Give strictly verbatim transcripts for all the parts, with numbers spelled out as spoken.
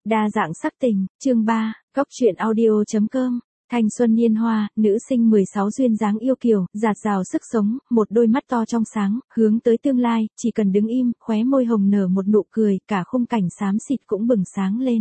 Đa dạng sắc tình, chương ba, Cóc truyện audio chấm com. Thanh xuân niên hoa, nữ sinh mười sáu duyên dáng yêu kiều, dạt dào sức sống, một đôi mắt to trong sáng, hướng tới tương lai, chỉ cần đứng im, khóe môi hồng nở một nụ cười, cả khung cảnh xám xịt cũng bừng sáng lên.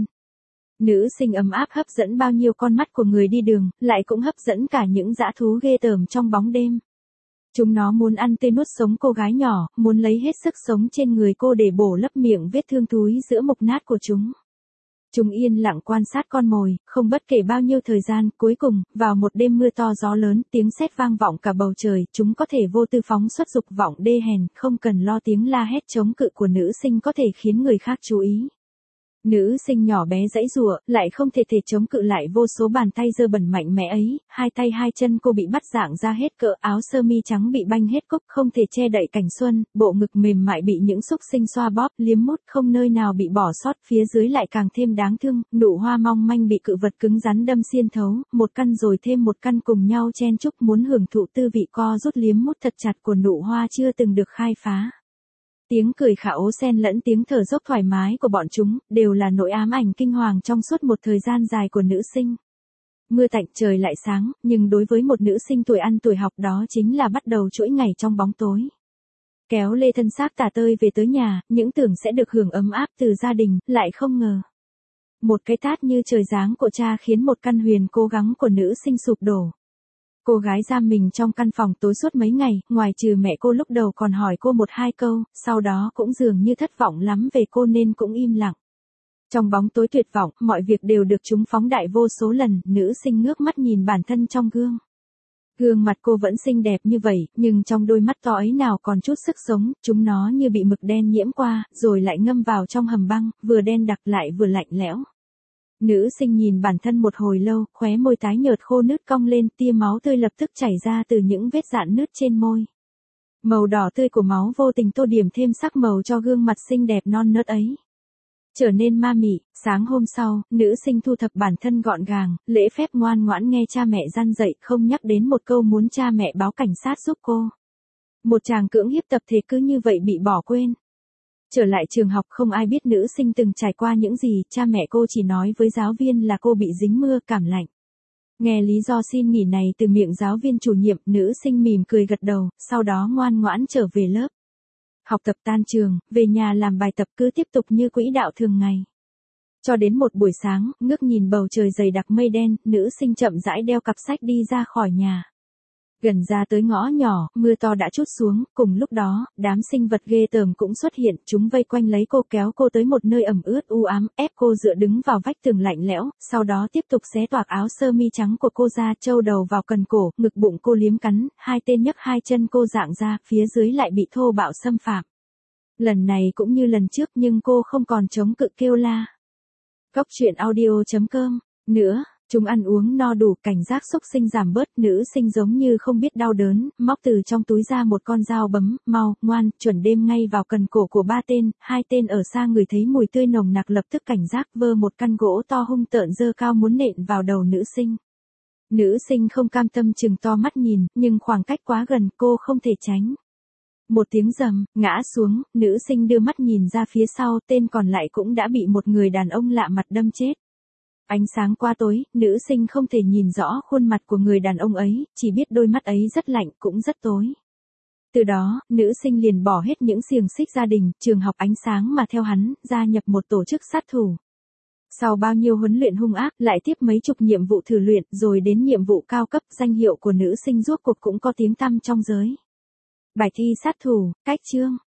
Nữ sinh ấm áp hấp dẫn bao nhiêu con mắt của người đi đường, lại cũng hấp dẫn cả những dã thú ghê tởm trong bóng đêm. Chúng nó muốn ăn tươi nuốt sống cô gái nhỏ, muốn lấy hết sức sống trên người cô để bổ lấp miệng vết thương thúi giữa mục nát của chúng. Chúng yên lặng quan sát con mồi, không bất kể bao nhiêu thời gian, cuối cùng, vào một đêm mưa to gió lớn, tiếng sét vang vọng cả bầu trời, chúng có thể vô tư phóng xuất dục vọng đê hèn, không cần lo tiếng la hét chống cự của nữ sinh có thể khiến người khác chú ý. Nữ sinh nhỏ bé giãy giụa, lại không thể thể chống cự lại vô số bàn tay dơ bẩn mạnh mẽ ấy, hai tay hai chân cô bị bắt dạng ra hết cỡ, áo sơ mi trắng bị banh hết cúc, không thể che đậy cảnh xuân, bộ ngực mềm mại bị những xúc sinh xoa bóp, liếm mút, không nơi nào bị bỏ sót, phía dưới lại càng thêm đáng thương, nụ hoa mong manh bị cự vật cứng rắn đâm xiên thấu, một căn rồi thêm một căn cùng nhau chen chúc muốn hưởng thụ tư vị co rút liếm mút thật chặt của nụ hoa chưa từng được khai phá. Tiếng cười khả ố xen lẫn tiếng thở dốc thoải mái của bọn chúng, đều là nỗi ám ảnh kinh hoàng trong suốt một thời gian dài của nữ sinh. Mưa tạnh trời lại sáng, nhưng đối với một nữ sinh tuổi ăn tuổi học đó chính là bắt đầu chuỗi ngày trong bóng tối. Kéo lê thân xác tả tơi về tới nhà, những tưởng sẽ được hưởng ấm áp từ gia đình, lại không ngờ. Một cái tát như trời giáng của cha khiến một căn huyền cố gắng của nữ sinh sụp đổ. Cô gái giam mình trong căn phòng tối suốt mấy ngày, ngoài trừ mẹ cô lúc đầu còn hỏi cô một hai câu, sau đó cũng dường như thất vọng lắm về cô nên cũng im lặng. Trong bóng tối tuyệt vọng, mọi việc đều được chúng phóng đại vô số lần, nữ sinh ngước mắt nhìn bản thân trong gương. Gương mặt cô vẫn xinh đẹp như vậy, nhưng trong đôi mắt to ấy nào còn chút sức sống, chúng nó như bị mực đen nhiễm qua, rồi lại ngâm vào trong hầm băng, vừa đen đặc lại vừa lạnh lẽo. Nữ sinh nhìn bản thân một hồi lâu, khóe môi tái nhợt khô nứt cong lên, tia máu tươi lập tức chảy ra từ những vết rạn nứt trên môi. Màu đỏ tươi của máu vô tình tô điểm thêm sắc màu cho gương mặt xinh đẹp non nớt ấy. Trở nên ma mị, sáng hôm sau, nữ sinh thu thập bản thân gọn gàng, lễ phép ngoan ngoãn nghe cha mẹ răn dạy, không nhắc đến một câu muốn cha mẹ báo cảnh sát giúp cô. Một chàng cưỡng hiếp tập thể cứ như vậy bị bỏ quên. Trở lại trường học không ai biết nữ sinh từng trải qua những gì, cha mẹ cô chỉ nói với giáo viên là cô bị dính mưa cảm lạnh. Nghe lý do xin nghỉ này từ miệng giáo viên chủ nhiệm, nữ sinh mỉm cười gật đầu, sau đó ngoan ngoãn trở về lớp. Học tập tan trường, về nhà làm bài tập cứ tiếp tục như quỹ đạo thường ngày. Cho đến một buổi sáng, ngước nhìn bầu trời dày đặc mây đen, nữ sinh chậm rãi đeo cặp sách đi ra khỏi nhà. Gần ra tới ngõ nhỏ, mưa to đã trút xuống, cùng lúc đó, đám sinh vật ghê tởm cũng xuất hiện, chúng vây quanh lấy cô kéo cô tới một nơi ẩm ướt u ám, ép cô dựa đứng vào vách tường lạnh lẽo, sau đó tiếp tục xé toạc áo sơ mi trắng của cô ra, trâu đầu vào cần cổ, ngực bụng cô liếm cắn, hai tên nhấc hai chân cô dạng ra, phía dưới lại bị thô bạo xâm phạm. Lần này cũng như lần trước nhưng cô không còn chống cự kêu la. Cóc truyện audio chấm com, nữa. Chúng ăn uống no đủ, cảnh giác xúc sinh giảm bớt, nữ sinh giống như không biết đau đớn, móc từ trong túi ra một con dao bấm, mau, ngoan, chuẩn đêm ngay vào cần cổ của ba tên, hai tên ở xa người thấy mùi tươi nồng nặc lập tức cảnh giác vơ một căn gỗ to hung tợn dơ cao muốn nện vào đầu nữ sinh. Nữ sinh không cam tâm chừng to mắt nhìn, nhưng khoảng cách quá gần cô không thể tránh. Một tiếng rầm, ngã xuống, nữ sinh đưa mắt nhìn ra phía sau, tên còn lại cũng đã bị một người đàn ông lạ mặt đâm chết. Ánh sáng qua tối, nữ sinh không thể nhìn rõ khuôn mặt của người đàn ông ấy, chỉ biết đôi mắt ấy rất lạnh, cũng rất tối. Từ đó, nữ sinh liền bỏ hết những xiềng xích gia đình, trường học ánh sáng mà theo hắn, gia nhập một tổ chức sát thủ. Sau bao nhiêu huấn luyện hung ác, lại tiếp mấy chục nhiệm vụ thử luyện, rồi đến nhiệm vụ cao cấp, danh hiệu của nữ sinh rốt cuộc cũng có tiếng tăm trong giới. Bài thi sát thủ, cách chương.